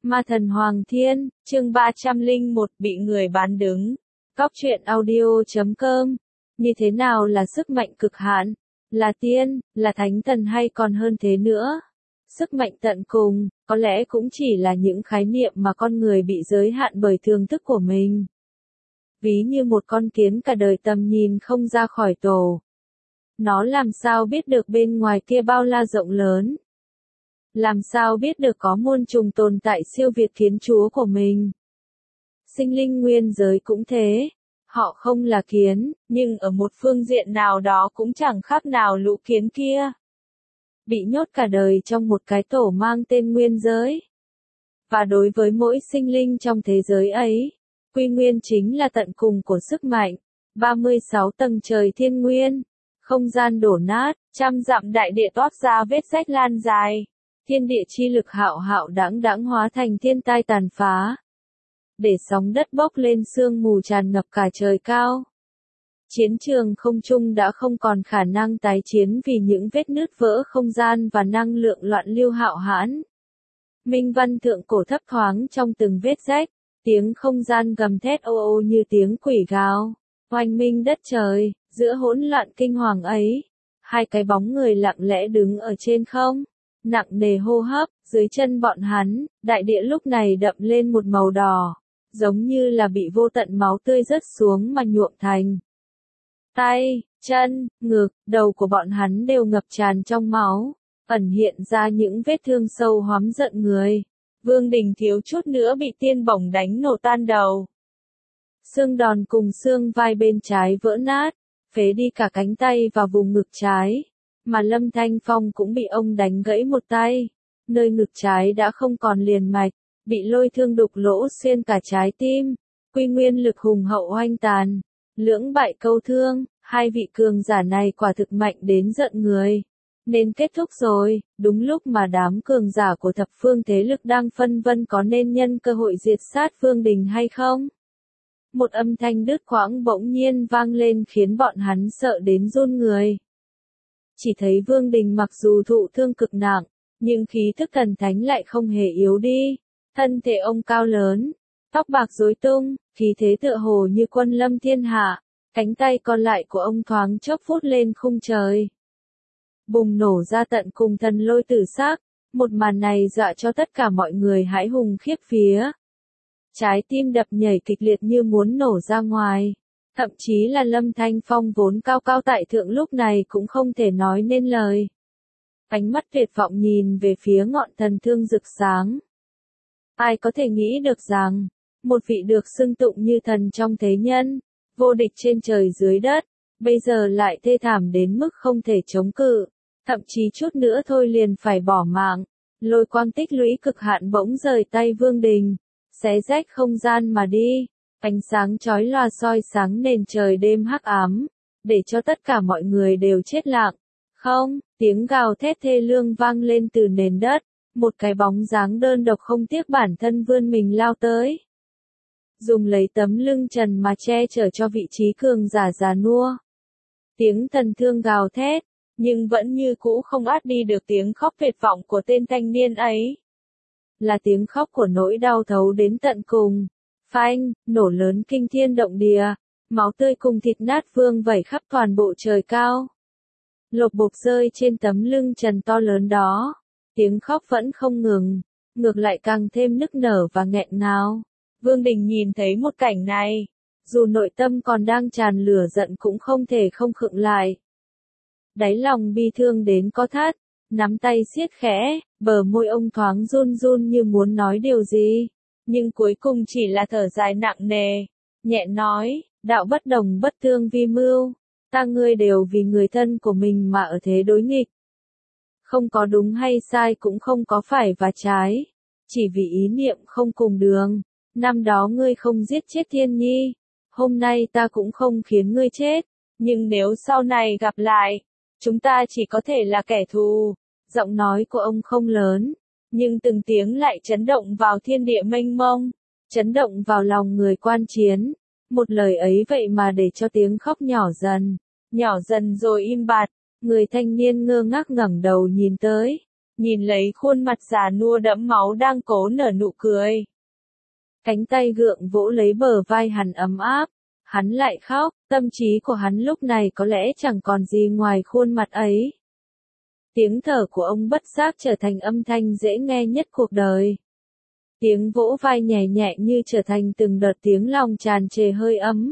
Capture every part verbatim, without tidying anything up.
Ma thần Hoàng Thiên, chương ba trăm lẻ một bị người bán đứng. Cóc truyện audio chấm com. Như thế nào là sức mạnh cực hạn? Là tiên, là thánh thần hay còn hơn thế nữa? Sức mạnh tận cùng, có lẽ cũng chỉ là những khái niệm mà con người bị giới hạn bởi thường thức của mình. Ví như một con kiến cả đời tầm nhìn không ra khỏi tổ. Nó làm sao biết được bên ngoài kia bao la rộng lớn? Làm sao biết được có muôn trùng tồn tại siêu việt kiến chúa của mình? Sinh linh nguyên giới cũng thế. Họ không là kiến, nhưng ở một phương diện nào đó cũng chẳng khác nào lũ kiến kia. Bị nhốt cả đời trong một cái tổ mang tên nguyên giới. Và đối với mỗi sinh linh trong thế giới ấy, quy nguyên chính là tận cùng của sức mạnh. ba mươi sáu tầng trời thiên nguyên, không gian đổ nát, trăm dặm đại địa toát ra vết rách lan dài. Thiên địa chi lực hạo hạo đãng đãng hóa thành thiên tai tàn phá. Để sóng đất bốc lên sương mù tràn ngập cả trời cao. Chiến trường không trung đã không còn khả năng tái chiến vì những vết nứt vỡ không gian và năng lượng loạn lưu hạo hãn. Minh văn thượng cổ thấp thoáng trong từng vết rách, tiếng không gian gầm thét ô ô như tiếng quỷ gào. Oanh minh đất trời, giữa hỗn loạn kinh hoàng ấy, hai cái bóng người lặng lẽ đứng ở trên không. Nặng nề hô hấp, dưới chân bọn hắn, đại địa lúc này đậm lên một màu đỏ, giống như là bị vô tận máu tươi rớt xuống mà nhuộm thành. Tay, chân, ngực, đầu của bọn hắn đều ngập tràn trong máu, ẩn hiện ra những vết thương sâu hoắm giận người. Vương Đình thiếu chút nữa bị tiên bổng đánh nổ tan đầu. Xương đòn cùng xương vai bên trái vỡ nát, phế đi cả cánh tay và vùng ngực trái. Mà Lâm Thanh Phong cũng bị ông đánh gãy một tay, nơi ngực trái đã không còn liền mạch, bị lôi thương đục lỗ xuyên cả trái tim, quy nguyên lực hùng hậu oanh tàn, lưỡng bại câu thương, hai vị cường giả này quả thực mạnh đến giận người. Nên kết thúc rồi, đúng lúc mà đám cường giả của thập phương thế lực đang phân vân có nên nhân cơ hội diệt sát Vương Đình hay không. Một âm thanh đứt quãng bỗng nhiên vang lên khiến bọn hắn sợ đến run người. Chỉ thấy Vương Đình mặc dù thụ thương cực nặng, nhưng khí thức thần thánh lại không hề yếu đi. Thân thể ông cao lớn, tóc bạc rối tung, khí thế tựa hồ như quân lâm thiên hạ, cánh tay còn lại của ông thoáng chốc phút lên khung trời. Bùng nổ ra tận cùng thần lôi tử sắc, một màn này dọa cho tất cả mọi người hãi hùng khiếp vía. Trái tim đập nhảy kịch liệt như muốn nổ ra ngoài. Thậm chí là Lâm Thanh Phong vốn cao cao tại thượng lúc này cũng không thể nói nên lời. Ánh mắt tuyệt vọng nhìn về phía ngọn thần thương rực sáng. Ai có thể nghĩ được rằng, một vị được xưng tụng như thần trong thế nhân, vô địch trên trời dưới đất, bây giờ lại thê thảm đến mức không thể chống cự, thậm chí chút nữa thôi liền phải bỏ mạng. Lôi quang tích lũy cực hạn bỗng rời tay Vương Đình, xé rách không gian mà đi. Ánh sáng chói lòa soi sáng nền trời đêm hắc ám, để cho tất cả mọi người đều chết lặng. Không, tiếng gào thét thê lương vang lên từ nền đất, một cái bóng dáng đơn độc không tiếc bản thân vươn mình lao tới. Dùng lấy tấm lưng trần mà che chở cho vị trí cường giả già nua. Tiếng thần thương gào thét, nhưng vẫn như cũ không át đi được tiếng khóc tuyệt vọng của tên thanh niên ấy. Là tiếng khóc của nỗi đau thấu đến tận cùng. Phanh, nổ lớn kinh thiên động địa, máu tươi cùng thịt nát vương vẩy khắp toàn bộ trời cao. Lột bột rơi trên tấm lưng trần to lớn đó, tiếng khóc vẫn không ngừng, ngược lại càng thêm nức nở và nghẹn ngào. Vương Đình nhìn thấy một cảnh này, dù nội tâm còn đang tràn lửa giận cũng không thể không khựng lại. Đáy lòng bi thương đến co thắt, nắm tay siết khẽ, bờ môi ông thoáng run run như muốn nói điều gì. Nhưng cuối cùng chỉ là thở dài nặng nề, nhẹ nói, đạo bất đồng bất tương vi mưu, ta ngươi đều vì người thân của mình mà ở thế đối nghịch. Không có đúng hay sai cũng không có phải và trái, chỉ vì ý niệm không cùng đường. Năm đó ngươi không giết chết Thiên Nhi, hôm nay ta cũng không khiến ngươi chết, nhưng nếu sau này gặp lại, chúng ta chỉ có thể là kẻ thù. Giọng nói của ông không lớn, nhưng từng tiếng lại chấn động vào thiên địa mênh mông, chấn động vào lòng người quan chiến. Một lời ấy vậy mà để cho tiếng khóc nhỏ dần, nhỏ dần rồi im bặt. Người thanh niên ngơ ngác ngẩng đầu nhìn tới, nhìn lấy khuôn mặt già nua đẫm máu đang cố nở nụ cười. Cánh tay gượng vỗ lấy bờ vai hắn ấm áp, hắn lại khóc, tâm trí của hắn lúc này có lẽ chẳng còn gì ngoài khuôn mặt ấy. Tiếng thở của ông bất giác trở thành âm thanh dễ nghe nhất cuộc đời. Tiếng vỗ vai nhẹ nhẹ như trở thành từng đợt tiếng lòng tràn trề hơi ấm.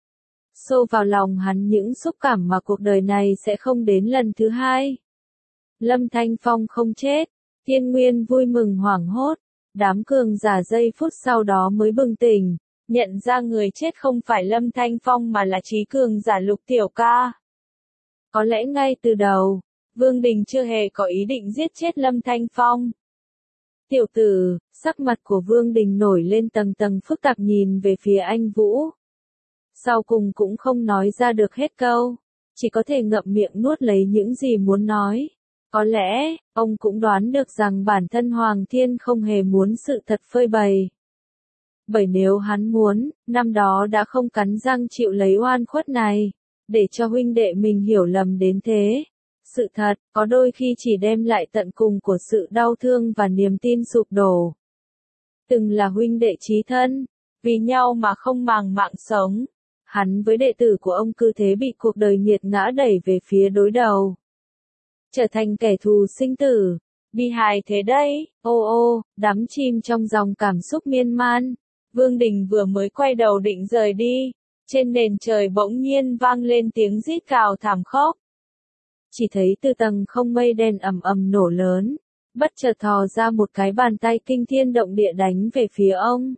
Xô vào lòng hắn những xúc cảm mà cuộc đời này sẽ không đến lần thứ hai. Lâm Thanh Phong không chết, Thiên Nguyên vui mừng hoảng hốt, đám cường giả giây phút sau đó mới bừng tỉnh, nhận ra người chết không phải Lâm Thanh Phong mà là trí cường giả Lục Tiểu Ca. Có lẽ ngay từ đầu, Vương Đình chưa hề có ý định giết chết Lâm Thanh Phong. Tiểu tử, sắc mặt của Vương Đình nổi lên tầng tầng phức tạp nhìn về phía anh Vũ. Sau cùng cũng không nói ra được hết câu, chỉ có thể ngậm miệng nuốt lấy những gì muốn nói. Có lẽ, ông cũng đoán được rằng bản thân Hoàng Thiên không hề muốn sự thật phơi bày. Bởi nếu hắn muốn, năm đó đã không cắn răng chịu lấy oan khuất này, để cho huynh đệ mình hiểu lầm đến thế. Sự thật, có đôi khi chỉ đem lại tận cùng của sự đau thương và niềm tin sụp đổ. Từng là huynh đệ chí thân, vì nhau mà không màng mạng sống. Hắn với đệ tử của ông cứ thế bị cuộc đời nghiệt ngã đẩy về phía đối đầu. Trở thành kẻ thù sinh tử. Bi hài thế đấy, ô ô, đắm chìm trong dòng cảm xúc miên man. Vương Đình vừa mới quay đầu định rời đi. Trên nền trời bỗng nhiên vang lên tiếng rít gào thảm khốc. Chỉ thấy từ tầng không mây đen ầm ầm nổ lớn. Bất chợt thò ra một cái bàn tay kinh thiên động địa đánh về phía ông.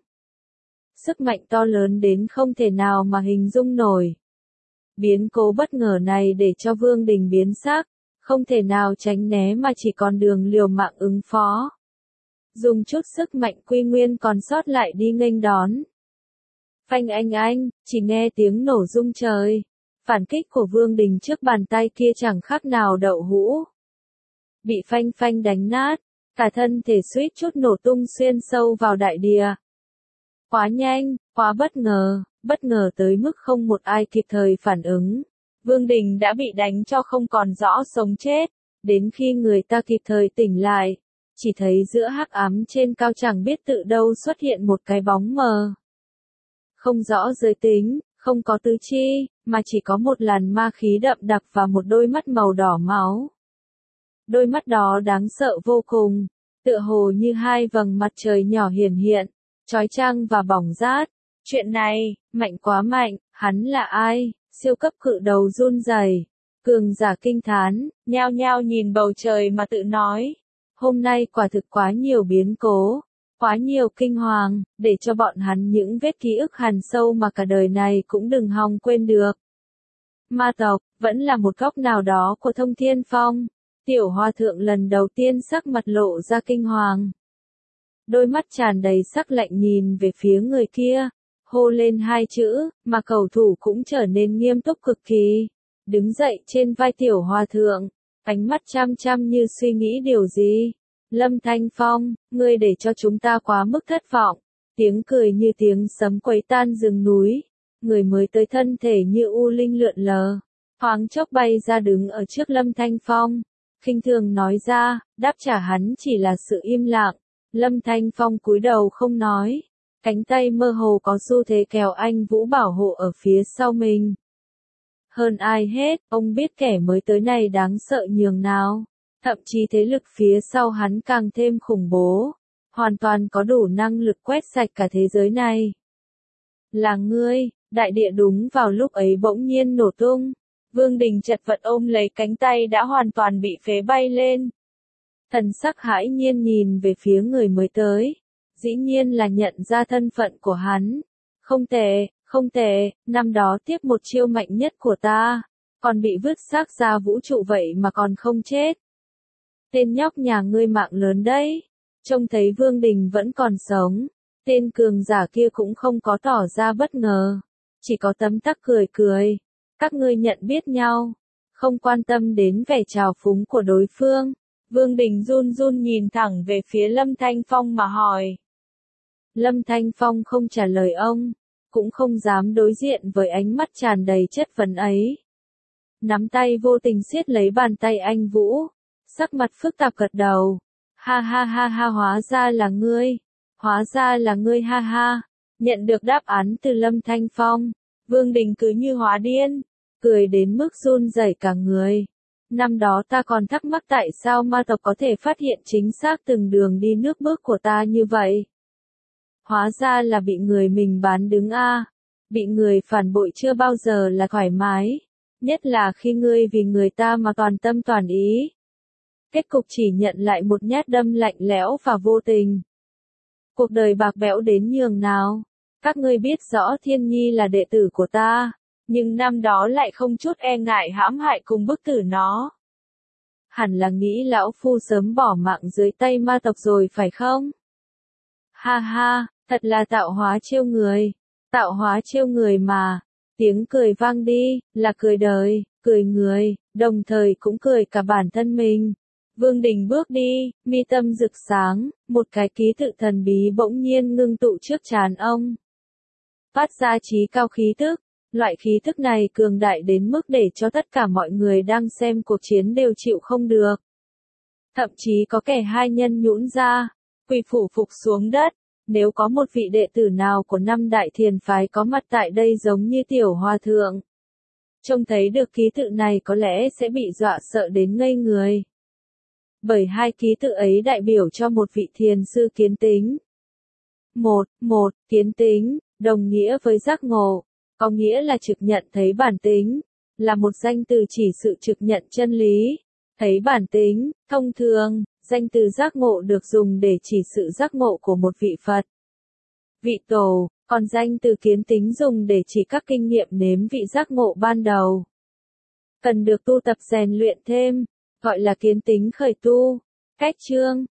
Sức mạnh to lớn đến không thể nào mà hình dung nổi. Biến cố bất ngờ này để cho Vương Đình biến sắc, không thể nào tránh né mà chỉ còn đường liều mạng ứng phó. Dùng chút sức mạnh quy nguyên còn sót lại đi nghênh đón. Phanh anh anh, chỉ nghe tiếng nổ rung trời. Phản kích của Vương Đình trước bàn tay kia chẳng khác nào đậu hũ. Bị phanh phanh đánh nát, cả thân thể suýt chút nổ tung xuyên sâu vào đại địa. Quá nhanh, quá bất ngờ, bất ngờ tới mức không một ai kịp thời phản ứng. Vương Đình đã bị đánh cho không còn rõ sống chết, đến khi người ta kịp thời tỉnh lại, chỉ thấy giữa hắc ám trên cao chẳng biết tự đâu xuất hiện một cái bóng mờ. Không rõ giới tính, không có tứ chi, mà chỉ có một làn ma khí đậm đặc và một đôi mắt màu đỏ máu. Đôi mắt đó đáng sợ vô cùng, tựa hồ như hai vầng mặt trời nhỏ hiển hiện, chói chang và bỏng rát. Chuyện này, mạnh quá mạnh, hắn là ai? Siêu cấp cự đầu run rẩy, cường giả kinh thán, nhao nhao nhìn bầu trời mà tự nói. Hôm nay quả thực quá nhiều biến cố, quá nhiều kinh hoàng, để cho bọn hắn những vết ký ức hằn sâu mà cả đời này cũng đừng hòng quên được. Ma tộc, vẫn là một góc nào đó của Thông Thiên Phong. Tiểu Hòa Thượng lần đầu tiên sắc mặt lộ ra kinh hoàng. Đôi mắt tràn đầy sắc lạnh nhìn về phía người kia, hô lên hai chữ, mà cầu thủ cũng trở nên nghiêm túc cực kỳ. Đứng dậy trên vai Tiểu Hòa Thượng, ánh mắt chăm chăm như suy nghĩ điều gì. Lâm Thanh Phong, ngươi để cho chúng ta quá mức thất vọng. Tiếng cười như tiếng sấm quấy tan rừng núi. Người mới tới thân thể như u linh lượn lờ. Thoáng chốc bay ra đứng ở trước Lâm Thanh Phong. Khinh thường nói ra, đáp trả hắn chỉ là sự im lặng. Lâm Thanh Phong cúi đầu không nói. Cánh tay mơ hồ có xu thế kéo anh Vũ bảo hộ ở phía sau mình. Hơn ai hết, ông biết kẻ mới tới này đáng sợ nhường nào. Thậm chí thế lực phía sau hắn càng thêm khủng bố. Hoàn toàn có đủ năng lực quét sạch cả thế giới này. Là ngươi, đại địa đúng vào lúc ấy bỗng nhiên nổ tung. Vương Đình chật vật ôm lấy cánh tay đã hoàn toàn bị phế bay lên. Thần sắc hãi nhiên nhìn về phía người mới tới. Dĩ nhiên là nhận ra thân phận của hắn. Không tệ, không tệ, năm đó tiếp một chiêu mạnh nhất của ta. Còn bị vứt xác ra vũ trụ vậy mà còn không chết. Tên nhóc nhà ngươi mạng lớn đấy. Trông thấy Vương Đình vẫn còn sống. Tên cường giả kia cũng không có tỏ ra bất ngờ. Chỉ có tấm tắc cười cười. Các ngươi nhận biết nhau. Không quan tâm đến vẻ trào phúng của đối phương. Vương Đình run run nhìn thẳng về phía Lâm Thanh Phong mà hỏi. Lâm Thanh Phong không trả lời ông. Cũng không dám đối diện với ánh mắt tràn đầy chất vấn ấy. Nắm tay vô tình siết lấy bàn tay anh Vũ. sắc mặt phức tạp gật đầu. Ha ha ha ha, hóa ra là ngươi. Hóa ra là ngươi, ha ha. Nhận được đáp án từ Lâm Thanh Phong, Vương Đình cứ như hóa điên, cười đến mức run rẩy cả người. Năm đó ta còn thắc mắc tại sao ma tộc có thể phát hiện chính xác từng đường đi nước bước của ta như vậy. Hóa ra là bị người mình bán đứng a. Bị người phản bội chưa bao giờ là thoải mái, nhất là khi ngươi vì người ta mà toàn tâm toàn ý. Kết cục chỉ nhận lại một nhát đâm lạnh lẽo và vô tình. Cuộc đời bạc bẽo đến nhường nào. Các ngươi biết rõ Thiên Nhi là đệ tử của ta, nhưng năm đó lại không chút e ngại hãm hại cùng bức tử nó. Hẳn là nghĩ lão phu sớm bỏ mạng dưới tay ma tộc rồi phải không? Ha ha, thật là tạo hóa trêu người. Tạo hóa trêu người mà. Tiếng cười vang đi, là cười đời, cười người, đồng thời cũng cười cả bản thân mình. Vương Đình bước đi, mi tâm rực sáng, một cái ký tự thần bí bỗng nhiên ngưng tụ trước trán ông. Phát ra chí cao khí tức, loại khí tức này cường đại đến mức để cho tất cả mọi người đang xem cuộc chiến đều chịu không được. Thậm chí có kẻ hai nhân nhũn ra, quỳ phủ phục xuống đất. Nếu có một vị đệ tử nào của năm đại thiền phái có mặt tại đây giống như tiểu hòa thượng, trông thấy được ký tự này có lẽ sẽ bị dọa sợ đến ngây người. Bởi hai ký tự ấy đại biểu cho một vị thiền sư kiến tính. Một, một, kiến tính, đồng nghĩa với giác ngộ, có nghĩa là trực nhận thấy bản tính, là một danh từ chỉ sự trực nhận chân lý, thấy bản tính, thông thường. Danh từ giác ngộ được dùng để chỉ sự giác ngộ của một vị Phật, vị tổ, còn danh từ kiến tính dùng để chỉ các kinh nghiệm nếm vị giác ngộ ban đầu. Cần được tu tập rèn luyện thêm, gọi là kiến tính khởi tu. Cách chương,